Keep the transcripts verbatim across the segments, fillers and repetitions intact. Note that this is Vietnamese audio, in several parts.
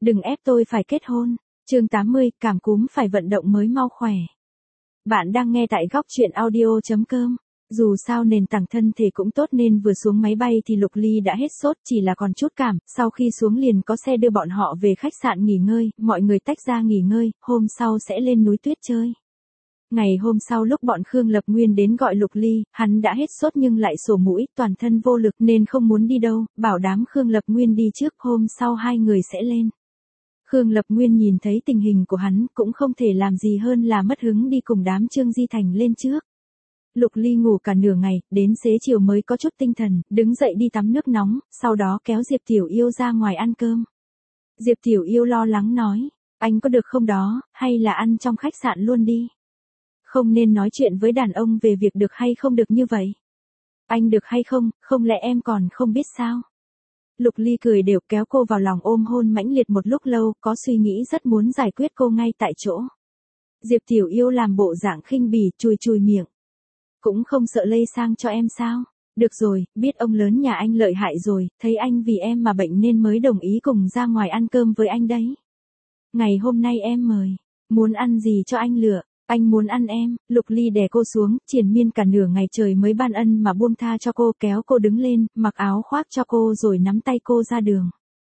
Đừng ép tôi phải kết hôn. Chương tám mươi, cảm cúm phải vận động mới mau khỏe. Bạn đang nghe tại góc truyện audio chấm com. Dù sao nền tảng thân thể cũng tốt nên vừa xuống máy bay thì Lục Ly đã hết sốt, chỉ là còn chút cảm, sau khi xuống liền có xe đưa bọn họ về khách sạn nghỉ ngơi, mọi người tách ra nghỉ ngơi, hôm sau sẽ lên núi tuyết chơi. Ngày hôm sau lúc bọn Khương Lập Nguyên đến gọi Lục Ly, hắn đã hết sốt nhưng lại sổ mũi, toàn thân vô lực nên không muốn đi đâu, bảo đám Khương Lập Nguyên đi trước, hôm sau hai người sẽ lên. Khương Lập Nguyên nhìn thấy tình hình của hắn cũng không thể làm gì hơn là mất hứng đi cùng đám Trương Di Thành lên trước. Lục Ly ngủ cả nửa ngày, đến xế chiều mới có chút tinh thần, đứng dậy đi tắm nước nóng, sau đó kéo Diệp Tiểu Yêu ra ngoài ăn cơm. Diệp Tiểu Yêu lo lắng nói, anh có được không đó, hay là ăn trong khách sạn luôn đi. Không nên nói chuyện với đàn ông về việc được hay không được như vậy. Anh được hay không, không lẽ em còn không biết sao? Lục Ly cười đều kéo cô vào lòng ôm hôn mãnh liệt một lúc lâu, có suy nghĩ rất muốn giải quyết cô ngay tại chỗ. Diệp Tiểu Yêu làm bộ dạng khinh bỉ, chùi chùi miệng. Cũng không sợ lây sang cho em sao? Được rồi, biết ông lớn nhà anh lợi hại rồi, thấy anh vì em mà bệnh nên mới đồng ý cùng ra ngoài ăn cơm với anh đấy. Ngày hôm nay em mời, muốn ăn gì cho anh lựa. Anh muốn ăn em. Lục Ly đè cô xuống, triền miên cả nửa ngày trời mới ban ân mà buông tha cho cô, kéo cô đứng lên, mặc áo khoác cho cô rồi nắm tay cô ra đường.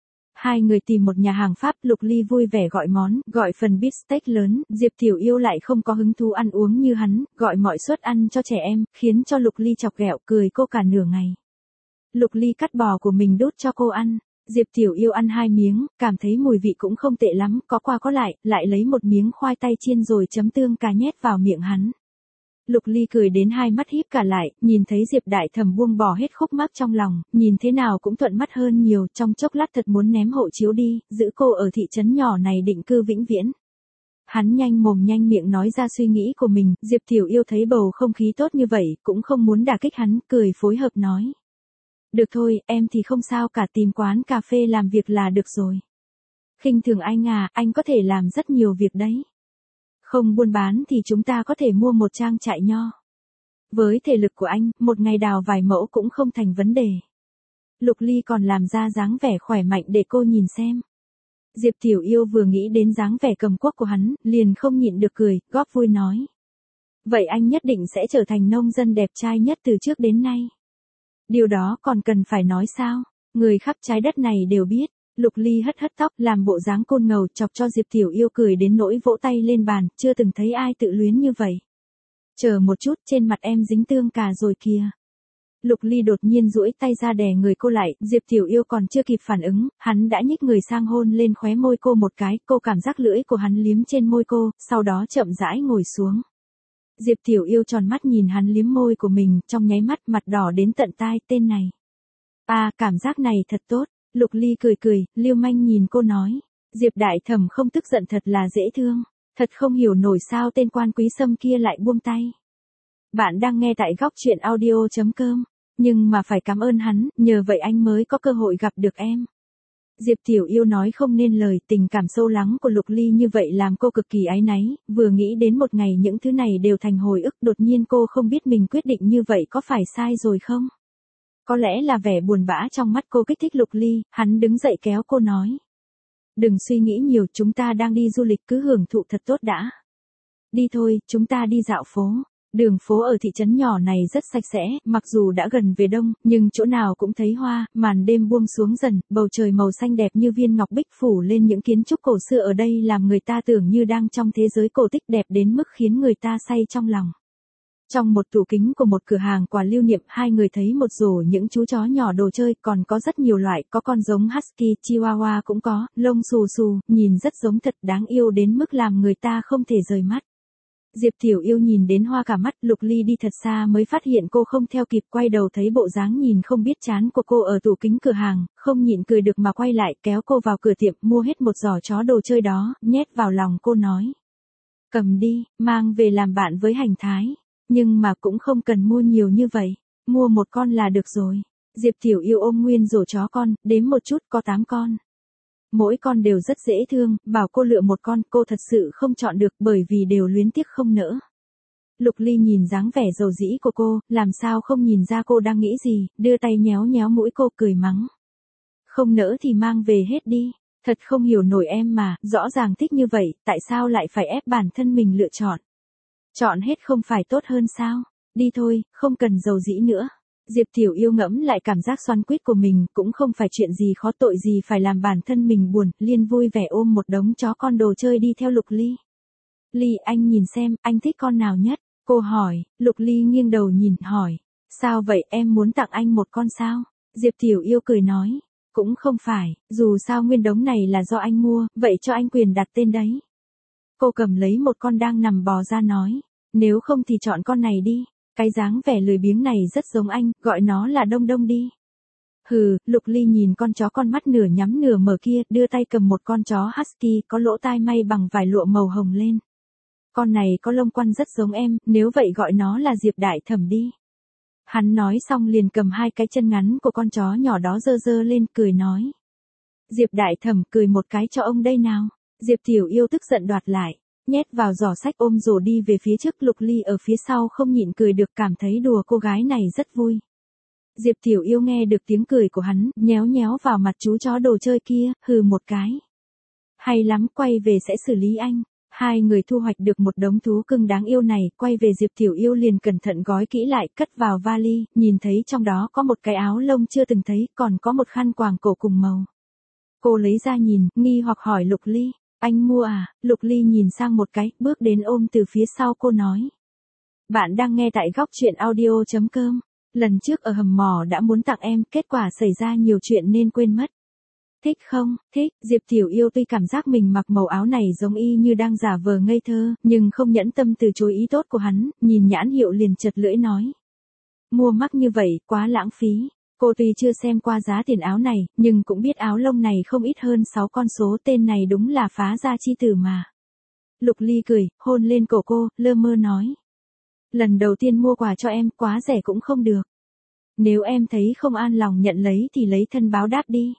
Hai người tìm một nhà hàng Pháp, Lục Ly vui vẻ gọi món, gọi phần beef steak lớn, Diệp Tiểu Yêu lại không có hứng thú ăn uống như hắn, gọi mọi suất ăn cho trẻ em, khiến cho Lục Ly chọc ghẹo cười cô cả nửa ngày. Lục Ly cắt bò của mình đút cho cô ăn. Diệp Tiểu Yêu ăn hai miếng, cảm thấy mùi vị cũng không tệ lắm, có qua có lại, lại lấy một miếng khoai tây chiên rồi chấm tương cà nhét vào miệng hắn. Lục Ly cười đến hai mắt híp cả lại, nhìn thấy Diệp Đại Thẩm buông bỏ hết khúc mắc trong lòng, nhìn thế nào cũng thuận mắt hơn nhiều, trong chốc lát thật muốn ném hộ chiếu đi, giữ cô ở thị trấn nhỏ này định cư vĩnh viễn. Hắn nhanh mồm nhanh miệng nói ra suy nghĩ của mình, Diệp Tiểu Yêu thấy bầu không khí tốt như vậy, cũng không muốn đả kích hắn, cười phối hợp nói. Được thôi, em thì không sao cả, tìm quán cà phê làm việc là được rồi. Khinh thường anh à, anh có thể làm rất nhiều việc đấy. Không buôn bán thì chúng ta có thể mua một trang trại nho. Với thể lực của anh, một ngày đào vài mẫu cũng không thành vấn đề. Lục Ly còn làm ra dáng vẻ khỏe mạnh để cô nhìn xem. Diệp Tiểu Yêu vừa nghĩ đến dáng vẻ cầm cuốc của hắn, liền không nhịn được cười, góp vui nói. Vậy anh nhất định sẽ trở thành nông dân đẹp trai nhất từ trước đến nay. Điều đó còn cần phải nói sao, người khắp trái đất này đều biết. Lục Ly hất hất tóc, làm bộ dáng côn ngầu, chọc cho Diệp Tiểu Yêu cười đến nỗi vỗ tay lên bàn, chưa từng thấy ai tự luyến như vậy. Chờ một chút, trên mặt em dính tương cà rồi kìa. Lục Ly đột nhiên duỗi tay ra đè người cô lại, Diệp Tiểu Yêu còn chưa kịp phản ứng, hắn đã nhích người sang hôn lên khóe môi cô một cái, cô cảm giác lưỡi của hắn liếm trên môi cô, sau đó chậm rãi ngồi xuống. Diệp Tiểu Yêu tròn mắt nhìn hắn liếm môi của mình, trong nháy mắt mặt đỏ đến tận tai, tên này. À, cảm giác này thật tốt. Lục Ly cười cười, lưu manh nhìn cô nói. Diệp Đại Thẩm không tức giận thật là dễ thương. Thật không hiểu nổi sao tên quan quý sâm kia lại buông tay. Bạn đang nghe tại góc truyện audio chấm com. Nhưng mà phải cảm ơn hắn, nhờ vậy anh mới có cơ hội gặp được em. Diệp Tiểu Yêu nói không nên lời, tình cảm sâu lắng của Lục Ly như vậy làm cô cực kỳ áy náy, vừa nghĩ đến một ngày những thứ này đều thành hồi ức, đột nhiên cô không biết mình quyết định như vậy có phải sai rồi không? Có lẽ là vẻ buồn bã trong mắt cô kích thích Lục Ly, hắn đứng dậy kéo cô nói. Đừng suy nghĩ nhiều, chúng ta đang đi du lịch cứ hưởng thụ thật tốt đã. Đi thôi, chúng ta đi dạo phố. Đường phố ở thị trấn nhỏ này rất sạch sẽ, mặc dù đã gần về đông, nhưng chỗ nào cũng thấy hoa, màn đêm buông xuống dần, bầu trời màu xanh đẹp như viên ngọc bích phủ lên những kiến trúc cổ xưa ở đây làm người ta tưởng như đang trong thế giới cổ tích đẹp đến mức khiến người ta say trong lòng. Trong một tủ kính của một cửa hàng quà lưu niệm, hai người thấy một rổ những chú chó nhỏ đồ chơi, còn có rất nhiều loại, có con giống husky, chihuahua cũng có, lông xù xù, nhìn rất giống thật, đáng yêu đến mức làm người ta không thể rời mắt. Diệp Tiểu Yêu nhìn đến hoa cả mắt, Lục Ly đi thật xa mới phát hiện cô không theo kịp, quay đầu thấy bộ dáng nhìn không biết chán của cô ở tủ kính cửa hàng, không nhịn cười được mà quay lại, kéo cô vào cửa tiệm, mua hết một giỏ chó đồ chơi đó, nhét vào lòng cô nói. Cầm đi, mang về làm bạn với Hành Thái. Nhưng mà cũng không cần mua nhiều như vậy, mua một con là được rồi. Diệp Tiểu Yêu ôm nguyên rổ chó con, đếm một chút có tám con. Mỗi con đều rất dễ thương, bảo cô lựa một con, cô thật sự không chọn được bởi vì đều luyến tiếc không nỡ. Lục Ly nhìn dáng vẻ dầu dĩ của cô, làm sao không nhìn ra cô đang nghĩ gì, đưa tay nhéo nhéo mũi cô cười mắng. Không nỡ thì mang về hết đi. Thật không hiểu nổi em mà, rõ ràng thích như vậy, tại sao lại phải ép bản thân mình lựa chọn? Chọn hết không phải tốt hơn sao? Đi thôi, không cần giàu dĩ nữa. Diệp Tiểu Yêu ngẫm lại cảm giác xoắn quýt của mình, cũng không phải chuyện gì khó tội gì phải làm bản thân mình buồn, liền vui vẻ ôm một đống chó con đồ chơi đi theo Lục Ly. Ly, anh nhìn xem, anh thích con nào nhất? Cô hỏi. Lục Ly nghiêng đầu nhìn, hỏi. Sao vậy, em muốn tặng anh một con sao? Diệp Tiểu Yêu cười nói. Cũng không phải, dù sao nguyên đống này là do anh mua, vậy cho anh quyền đặt tên đấy. Cô cầm lấy một con đang nằm bò ra nói. Nếu không thì chọn con này đi. Cái dáng vẻ lười biếng này rất giống anh, gọi nó là Đông Đông đi. Hừ, Lục Ly nhìn con chó con mắt nửa nhắm nửa mở kia, đưa tay cầm một con chó husky có lỗ tai may bằng vải lụa màu hồng lên. Con này có lông quăn rất giống em, nếu vậy gọi nó là Diệp Đại Thẩm đi. Hắn nói xong liền cầm hai cái chân ngắn của con chó nhỏ đó giơ giơ lên, cười nói. Diệp Đại Thẩm, cười một cái cho ông đây nào. Diệp Tiểu Yêu tức giận đoạt lại, nhét vào giỏ sách ôm rổ đi về phía trước. Lục Ly ở phía sau không nhịn cười được, cảm thấy đùa cô gái này rất vui. Diệp Tiểu Yêu nghe được tiếng cười của hắn, nhéo nhéo vào mặt chú chó đồ chơi kia, hừ một cái. Hay lắm, quay về sẽ xử lý anh. Hai người thu hoạch được một đống thú cưng đáng yêu này, quay về Diệp Tiểu Yêu liền cẩn thận gói kỹ lại, cất vào vali, nhìn thấy trong đó có một cái áo lông chưa từng thấy, còn có một khăn quàng cổ cùng màu. Cô lấy ra nhìn, nghi hoặc hỏi Lục Ly, anh mua à? Lục Ly nhìn sang một cái, bước đến ôm từ phía sau cô nói. Bạn đang nghe tại góc truyện audio chấm com. Lần trước ở hầm mỏ đã muốn tặng em, kết quả xảy ra nhiều chuyện nên quên mất. Thích không? Thích. Diệp Tiểu Yêu tuy cảm giác mình mặc màu áo này giống y như đang giả vờ ngây thơ, nhưng không nhẫn tâm từ chối ý tốt của hắn, nhìn nhãn hiệu liền chật lưỡi nói. Mua mắc như vậy, quá lãng phí. Cô tuy chưa xem qua giá tiền áo này, nhưng cũng biết áo lông này không ít hơn sáu con số, tên này đúng là phá gia chi tử mà. Lục Ly cười, hôn lên cổ cô, lơ mơ nói. Lần đầu tiên mua quà cho em, quá rẻ cũng không được. Nếu em thấy không an lòng nhận lấy thì lấy thân báo đáp đi.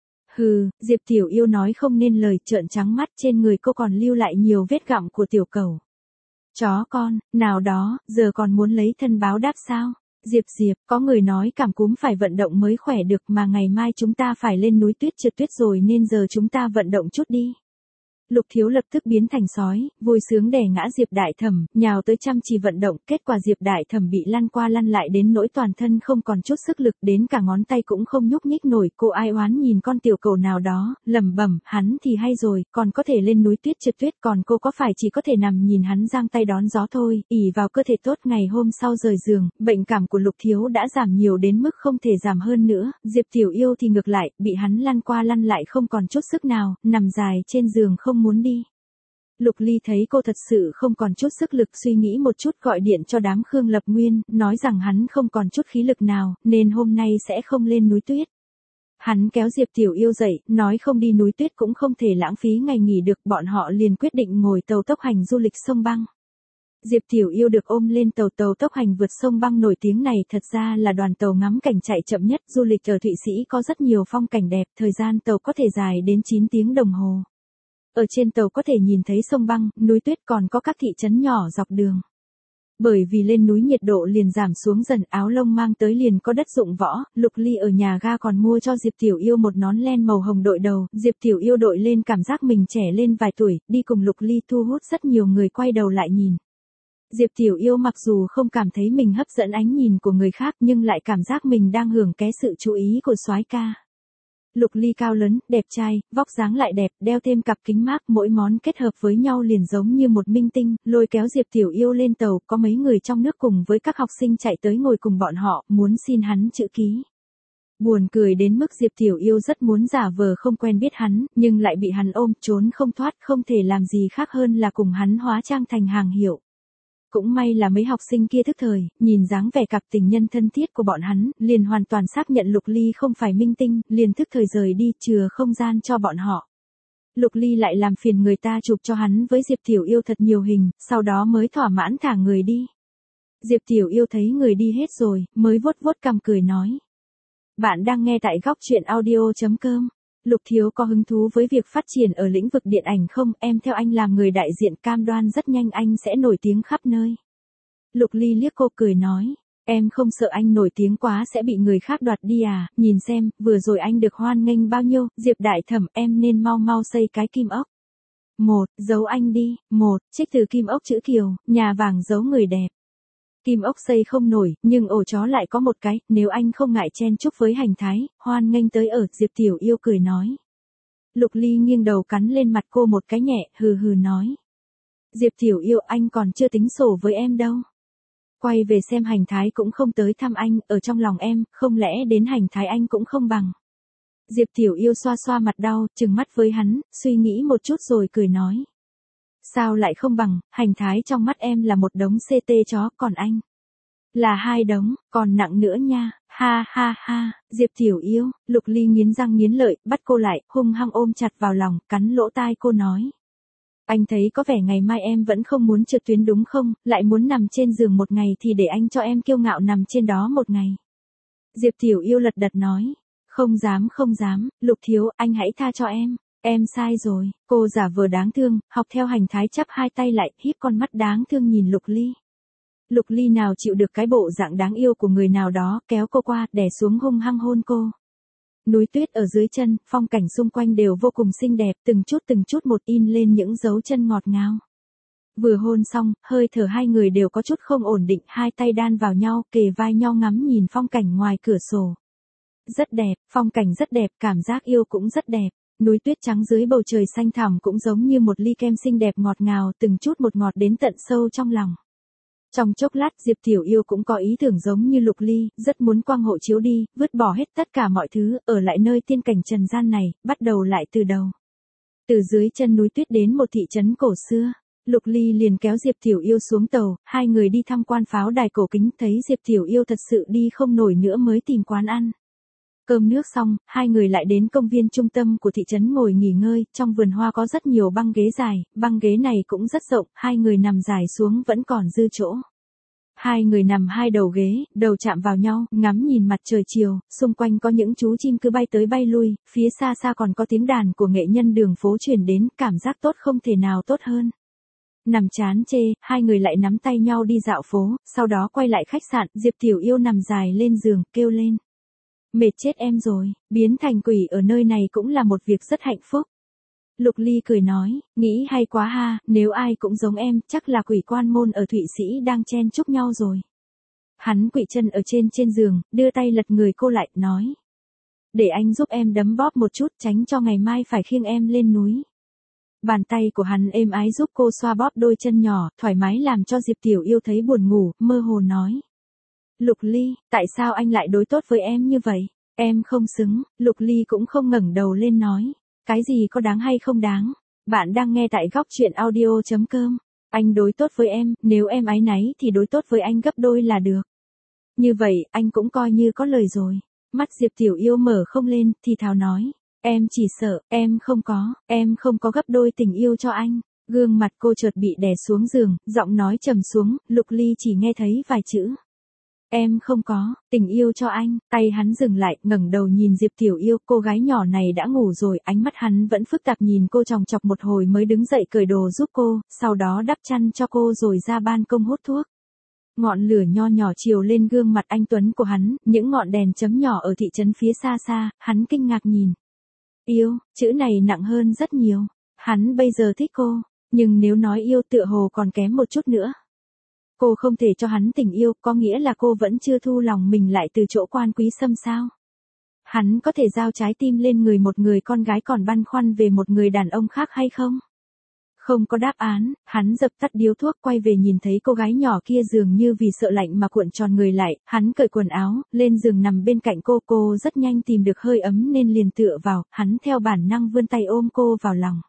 Hừ, Diệp Tiểu Yêu nói không nên lời, trợn trắng mắt, trên người cô còn lưu lại nhiều vết gặm của tiểu cẩu. Chó con, nào đó, giờ còn muốn lấy thân báo đáp sao? Diệp Diệp, có người nói cảm cúm phải vận động mới khỏe được, mà ngày mai chúng ta phải lên núi tuyết trượt tuyết rồi, nên giờ chúng ta vận động chút đi. Lục Thiếu lập tức biến thành sói, vui sướng đè ngã Diệp Đại Thẩm, nhào tới chăm chỉ vận động, kết quả Diệp Đại Thẩm bị lăn qua lăn lại đến nỗi toàn thân không còn chút sức lực, đến cả ngón tay cũng không nhúc nhích nổi. Cô ai oán nhìn con tiểu cẩu nào đó, lẩm bẩm, hắn thì hay rồi, còn có thể lên núi tuyết trượt tuyết, còn cô có phải chỉ có thể nằm nhìn hắn giang tay đón gió thôi. Ỷ vào cơ thể tốt, ngày hôm sau rời giường, bệnh cảm của Lục Thiếu đã giảm nhiều đến mức không thể giảm hơn nữa. Diệp Tiểu Yêu thì ngược lại, bị hắn lăn qua lăn lại không còn chút sức nào, nằm dài trên giường không muốn đi. Lục Ly thấy cô thật sự không còn chút sức lực, suy nghĩ một chút gọi điện cho đám Khương Lập Nguyên, nói rằng hắn không còn chút khí lực nào, nên hôm nay sẽ không lên núi tuyết. Hắn kéo Diệp Tiểu Yêu dậy, nói không đi núi tuyết cũng không thể lãng phí ngày nghỉ được, bọn họ liền quyết định ngồi tàu tốc hành du lịch sông băng. Diệp Tiểu Yêu được ôm lên tàu tàu tốc hành vượt sông băng nổi tiếng này, thật ra là đoàn tàu ngắm cảnh chạy chậm nhất, du lịch ở Thụy Sĩ có rất nhiều phong cảnh đẹp, thời gian tàu có thể dài đến chín tiếng đồng hồ. Ở trên tàu có thể nhìn thấy sông băng, núi tuyết, còn có các thị trấn nhỏ dọc đường. Bởi vì lên núi nhiệt độ liền giảm xuống dần, áo lông mang tới liền có đất dụng võ. Lục Ly ở nhà ga còn mua cho Diệp Tiểu Yêu một nón len màu hồng đội đầu, Diệp Tiểu Yêu đội lên cảm giác mình trẻ lên vài tuổi, đi cùng Lục Ly thu hút rất nhiều người quay đầu lại nhìn. Diệp Tiểu Yêu mặc dù không cảm thấy mình hấp dẫn ánh nhìn của người khác, nhưng lại cảm giác mình đang hưởng ké sự chú ý của soái ca. Lục Ly cao lớn, đẹp trai, vóc dáng lại đẹp, đeo thêm cặp kính mác, mỗi món kết hợp với nhau liền giống như một minh tinh, lôi kéo Diệp Tiểu Yêu lên tàu, có mấy người trong nước cùng với các học sinh chạy tới ngồi cùng bọn họ, muốn xin hắn chữ ký. Buồn cười đến mức Diệp Tiểu Yêu rất muốn giả vờ không quen biết hắn, nhưng lại bị hắn ôm, trốn không thoát, không thể làm gì khác hơn là cùng hắn hóa trang thành hàng hiệu. Cũng may là mấy học sinh kia thức thời, nhìn dáng vẻ cặp tình nhân thân thiết của bọn hắn, liền hoàn toàn xác nhận Lục Ly không phải minh tinh, liền thức thời rời đi, chừa không gian cho bọn họ. Lục Ly lại làm phiền người ta chụp cho hắn với Diệp Tiểu Yêu thật nhiều hình, sau đó mới thỏa mãn thả người đi. Diệp Tiểu Yêu thấy người đi hết rồi, mới vuốt vuốt cằm cười nói. Bạn đang nghe tại góc truyện audio chấm com. Lục Thiếu có hứng thú với việc phát triển ở lĩnh vực điện ảnh không? Em theo anh làm người đại diện, cam đoan rất nhanh anh sẽ nổi tiếng khắp nơi. Lục Ly liếc cô cười nói. Em không sợ anh nổi tiếng quá sẽ bị người khác đoạt đi à, nhìn xem, vừa rồi anh được hoan nghênh bao nhiêu, Diệp đại thẩm em nên mau mau xây cái kim ốc. Một, giấu anh đi, một, trích từ kim ốc chữ kiều, nhà vàng giấu người đẹp. Kim ốc xây không nổi, nhưng ổ chó lại có một cái, nếu anh không ngại chen chúc với hành thái, hoan nghênh tới ở, Diệp Tiểu Yêu cười nói. Lục Ly nghiêng đầu cắn lên mặt cô một cái nhẹ, hừ hừ nói. Diệp Tiểu Yêu anh còn chưa tính sổ với em đâu. Quay về xem hành thái cũng không tới thăm anh, ở trong lòng em, không lẽ đến hành thái anh cũng không bằng. Diệp Tiểu Yêu xoa xoa mặt đau, trừng mắt với hắn, suy nghĩ một chút rồi cười nói. Sao lại không bằng, hành thái trong mắt em là một đống xê tê chó, còn anh là hai đống, còn nặng nữa nha, ha ha ha, Diệp Tiểu Yêu, Lục Ly nghiến răng nghiến lợi, bắt cô lại, hung hăng ôm chặt vào lòng, cắn lỗ tai cô nói. Anh thấy có vẻ ngày mai em vẫn không muốn trượt tuyến đúng không, lại muốn nằm trên giường một ngày thì để anh cho em kiêu ngạo nằm trên đó một ngày. Diệp Tiểu Yêu lật đật nói. Không dám không dám, Lục thiếu, anh hãy tha cho em, em sai rồi, cô giả vờ đáng thương, học theo hành thái chắp hai tay lại, híp con mắt đáng thương nhìn Lục Ly. Lục Ly nào chịu được cái bộ dạng đáng yêu của người nào đó, kéo cô qua, đè xuống hung hăng hôn cô. Núi tuyết ở dưới chân, phong cảnh xung quanh đều vô cùng xinh đẹp, từng chút từng chút một in lên những dấu chân ngọt ngào. Vừa hôn xong, hơi thở hai người đều có chút không ổn định, hai tay đan vào nhau, kề vai nhau ngắm nhìn phong cảnh ngoài cửa sổ. Rất đẹp, phong cảnh rất đẹp, cảm giác yêu cũng rất đẹp. Núi tuyết trắng dưới bầu trời xanh thẳm cũng giống như một ly kem xinh đẹp ngọt ngào, từng chút một ngọt đến tận sâu trong lòng. Trong chốc lát Diệp Tiểu Yêu cũng có ý tưởng giống như Lục Ly, rất muốn quang hộ chiếu đi, vứt bỏ hết tất cả mọi thứ, ở lại nơi tiên cảnh trần gian này, bắt đầu lại từ đầu. Từ dưới chân núi tuyết đến một thị trấn cổ xưa, Lục Ly liền kéo Diệp Tiểu Yêu xuống tàu, hai người đi tham quan pháo đài cổ kính, thấy Diệp Tiểu Yêu thật sự đi không nổi nữa mới tìm quán ăn. Cơm nước xong, hai người lại đến công viên trung tâm của thị trấn ngồi nghỉ ngơi, trong vườn hoa có rất nhiều băng ghế dài, băng ghế này cũng rất rộng, hai người nằm dài xuống vẫn còn dư chỗ. Hai người nằm hai đầu ghế, đầu chạm vào nhau, ngắm nhìn mặt trời chiều, xung quanh có những chú chim cứ bay tới bay lui, phía xa xa còn có tiếng đàn của nghệ nhân đường phố truyền đến, cảm giác tốt không thể nào tốt hơn. Nằm chán chê, hai người lại nắm tay nhau đi dạo phố, sau đó quay lại khách sạn, Diệp Tiểu Yêu nằm dài lên giường, kêu lên. Mệt chết em rồi, biến thành quỷ ở nơi này cũng là một việc rất hạnh phúc. Lục Ly cười nói, nghĩ hay quá ha, nếu ai cũng giống em, chắc là quỷ quan môn ở Thụy Sĩ đang chen chúc nhau rồi. Hắn quỵ chân ở trên trên giường, đưa tay lật người cô lại, nói. Để anh giúp em đấm bóp một chút, tránh cho ngày mai phải khiêng em lên núi. Bàn tay của hắn êm ái giúp cô xoa bóp đôi chân nhỏ, thoải mái làm cho Diệp Tiểu Yêu thấy buồn ngủ, mơ hồ nói. Lục Ly, tại sao anh lại đối tốt với em như vậy? Em không xứng, Lục Ly cũng không ngẩng đầu lên nói. Cái gì có đáng hay không đáng? Bạn đang nghe tại góc truyện audio chấm com. Anh đối tốt với em, nếu em áy náy thì đối tốt với anh gấp đôi là được. Như vậy, anh cũng coi như có lời rồi. Mắt Diệp Tiểu Yêu mở không lên, thì thào nói. Em chỉ sợ, em không có, em không có gấp đôi tình yêu cho anh. Gương mặt cô chợt bị đè xuống giường, giọng nói trầm xuống, Lục Ly chỉ nghe thấy vài chữ. Em không có, tình yêu cho anh, tay hắn dừng lại, ngẩng đầu nhìn Diệp Tiểu Yêu, cô gái nhỏ này đã ngủ rồi, ánh mắt hắn vẫn phức tạp nhìn cô chòng chọc một hồi mới đứng dậy cởi đồ giúp cô, sau đó đắp chăn cho cô rồi ra ban công hút thuốc. Ngọn lửa nho nhỏ chiều lên gương mặt anh tuấn của hắn, những ngọn đèn chấm nhỏ ở thị trấn phía xa xa, hắn kinh ngạc nhìn. Yêu, chữ này nặng hơn rất nhiều, hắn bây giờ thích cô, nhưng nếu nói yêu tựa hồ còn kém một chút nữa. Cô không thể cho hắn tình yêu, có nghĩa là cô vẫn chưa thu lòng mình lại từ chỗ Quan Quý Sâm sao? Hắn có thể giao trái tim lên người một người con gái còn băn khoăn về một người đàn ông khác hay không? Không có đáp án, hắn dập tắt điếu thuốc quay về nhìn thấy cô gái nhỏ kia dường như vì sợ lạnh mà cuộn tròn người lại, hắn cởi quần áo, lên giường nằm bên cạnh cô, cô rất nhanh tìm được hơi ấm nên liền tựa vào, hắn theo bản năng vươn tay ôm cô vào lòng.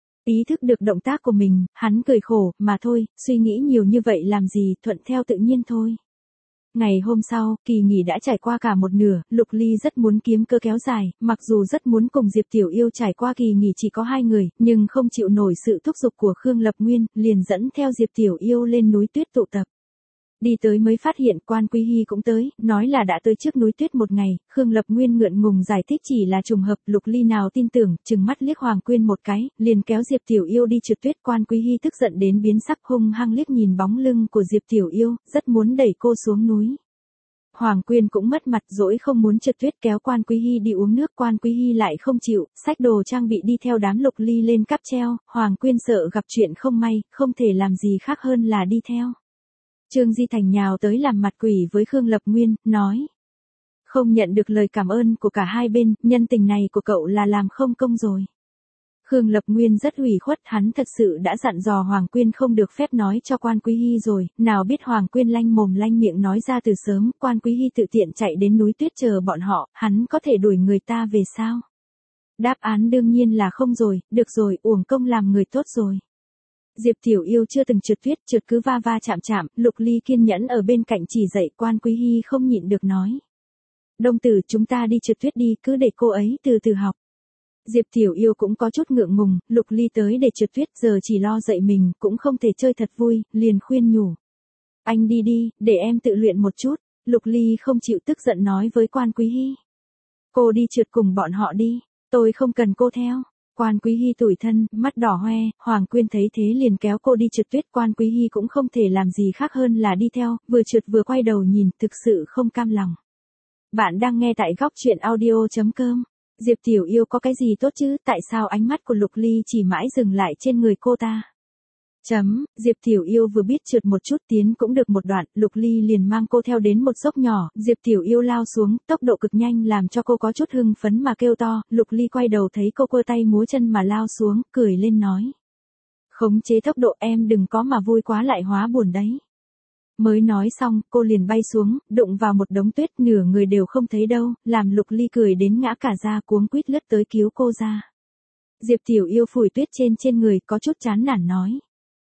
Ý thức được động tác của mình, hắn cười khổ, mà thôi, suy nghĩ nhiều như vậy làm gì, thuận theo tự nhiên thôi. Ngày hôm sau, kỳ nghỉ đã trải qua cả một nửa, Lục Ly rất muốn kiếm cơ kéo dài, mặc dù rất muốn cùng Diệp Tiểu Yêu trải qua kỳ nghỉ chỉ có hai người, nhưng không chịu nổi sự thúc giục của Khương Lập Nguyên, liền dẫn theo Diệp Tiểu Yêu lên núi tuyết tụ tập. Đi tới mới phát hiện Quan Quý Hy cũng tới, nói là đã tới trước núi tuyết một ngày, Khương Lập Nguyên ngượng ngùng giải thích chỉ là trùng hợp, Lục Ly nào tin tưởng, trừng mắt liếc Hoàng Quyên một cái, liền kéo Diệp Tiểu Yêu đi trượt tuyết. Quan Quý Hy tức giận đến biến sắc, hung hăng liếc nhìn bóng lưng của Diệp Tiểu Yêu, rất muốn đẩy cô xuống núi. Hoàng Quyên cũng mất mặt dỗi không muốn trượt tuyết kéo Quan Quý Hy đi uống nước. Quan Quý Hy lại không chịu, xách đồ trang bị đi theo đám Lục Ly lên cáp treo. Hoàng Quyên sợ gặp chuyện không may, không thể làm gì khác hơn là đi theo. Trương Di Thành nhào tới làm mặt quỷ với Khương Lập Nguyên, nói. Không nhận được lời cảm ơn của cả hai bên, nhân tình này của cậu là làm không công rồi. Khương Lập Nguyên rất ủy khuất, hắn thật sự đã dặn dò Hoàng Quyên không được phép nói cho Quan Quý Hy rồi, nào biết Hoàng Quyên lanh mồm lanh miệng nói ra từ sớm. Quan Quý Hy tự tiện chạy đến núi tuyết chờ bọn họ, hắn có thể đuổi người ta về sao? Đáp án đương nhiên là không rồi, được rồi, uổng công làm người tốt rồi. Diệp Tiểu Yêu chưa từng trượt tuyết, trượt cứ va va chạm chạm, Lục Ly kiên nhẫn ở bên cạnh chỉ dạy. Quan Quý Hy không nhịn được nói. Đông Tử, chúng ta đi trượt tuyết đi, cứ để cô ấy từ từ học. Diệp Tiểu Yêu cũng có chút ngượng ngùng, Lục Ly tới để trượt tuyết giờ chỉ lo dạy mình, cũng không thể chơi thật vui, liền khuyên nhủ. Anh đi đi, để em tự luyện một chút. Lục Ly không chịu, tức giận nói với Quan Quý Hy. Cô đi trượt cùng bọn họ đi, tôi không cần cô theo. Quan Quý Hy tủi thân, mắt đỏ hoe. Hoàng Quyên thấy thế liền kéo cô đi trượt tuyết. Quan Quý Hy cũng không thể làm gì khác hơn là đi theo, vừa trượt vừa quay đầu nhìn, thực sự không cam lòng. Bạn đang nghe tại góc truyện audio chấm com. Diệp Tiểu Yêu có cái gì tốt chứ, tại sao ánh mắt của Lục Ly chỉ mãi dừng lại trên người cô ta? Chấm, Diệp Tiểu Yêu vừa biết trượt một chút tiến cũng được một đoạn, Lục Ly liền mang cô theo đến một dốc nhỏ, Diệp Tiểu Yêu lao xuống, tốc độ cực nhanh làm cho cô có chút hưng phấn mà kêu to. Lục Ly quay đầu thấy cô quơ tay múa chân mà lao xuống, cười lên nói. Khống chế tốc độ em đừng có mà vui quá lại hóa buồn đấy. Mới nói xong, cô liền bay xuống, đụng vào một đống tuyết, nửa người đều không thấy đâu, làm Lục Ly cười đến ngã cả ra, cuống quýt lướt tới cứu cô ra. Diệp Tiểu Yêu phủi tuyết trên trên người, có chút chán nản nói.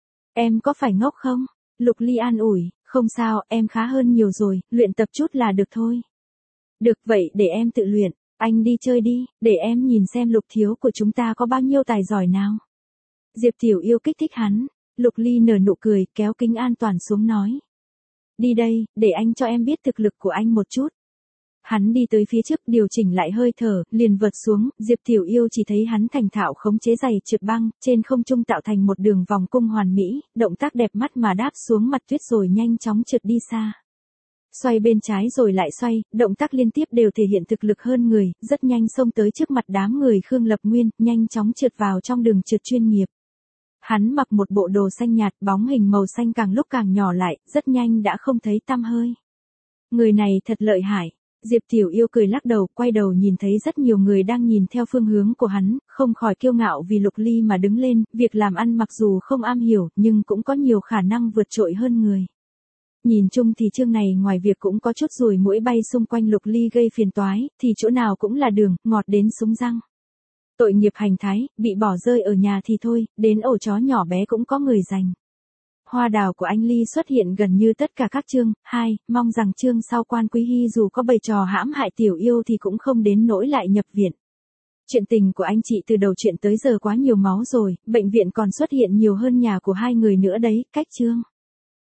Em có phải ngốc không? Lục Ly an ủi, không sao, em khá hơn nhiều rồi, luyện tập chút là được thôi. Được vậy, để em tự luyện, anh đi chơi đi, để em nhìn xem Lục thiếu của chúng ta có bao nhiêu tài giỏi nào. Diệp Tiểu Yêu kích thích hắn, Lục Ly nở nụ cười, kéo kính an toàn xuống nói. Đi đây, để anh cho em biết thực lực của anh một chút. Hắn đi tới phía trước, điều chỉnh lại hơi thở, liền vượt xuống, Diệp Tiểu Yêu chỉ thấy hắn thành thạo khống chế giày trượt băng, trên không trung tạo thành một đường vòng cung hoàn mỹ, động tác đẹp mắt mà đáp xuống mặt tuyết rồi nhanh chóng trượt đi xa. Xoay bên trái rồi lại xoay, động tác liên tiếp đều thể hiện thực lực hơn người, rất nhanh xông tới trước mặt đám người Khương Lập Nguyên, nhanh chóng trượt vào trong đường trượt chuyên nghiệp. Hắn mặc một bộ đồ xanh nhạt, bóng hình màu xanh càng lúc càng nhỏ lại, rất nhanh đã không thấy tăm hơi. Người này thật lợi hại. Diệp Tiểu Yêu cười lắc đầu, quay đầu nhìn thấy rất nhiều người đang nhìn theo phương hướng của hắn, không khỏi kiêu ngạo vì Lục Ly mà đứng lên, việc làm ăn mặc dù không am hiểu, nhưng cũng có nhiều khả năng vượt trội hơn người. Nhìn chung thì chương này ngoài việc cũng có chút ruồi muỗi bay xung quanh Lục Ly gây phiền toái, thì chỗ nào cũng là đường, ngọt đến sống răng. Tội nghiệp hành thái, bị bỏ rơi ở nhà thì thôi, đến ổ chó nhỏ bé cũng có người giành. Hoa đào của anh Ly xuất hiện gần như tất cả các chương, hai, mong rằng chương sau Quan Quý Hy dù có bày trò hãm hại Tiểu Yêu thì cũng không đến nỗi lại nhập viện. Chuyện tình của anh chị từ đầu chuyện tới giờ quá nhiều máu rồi, bệnh viện còn xuất hiện nhiều hơn nhà của hai người nữa đấy, cách chương.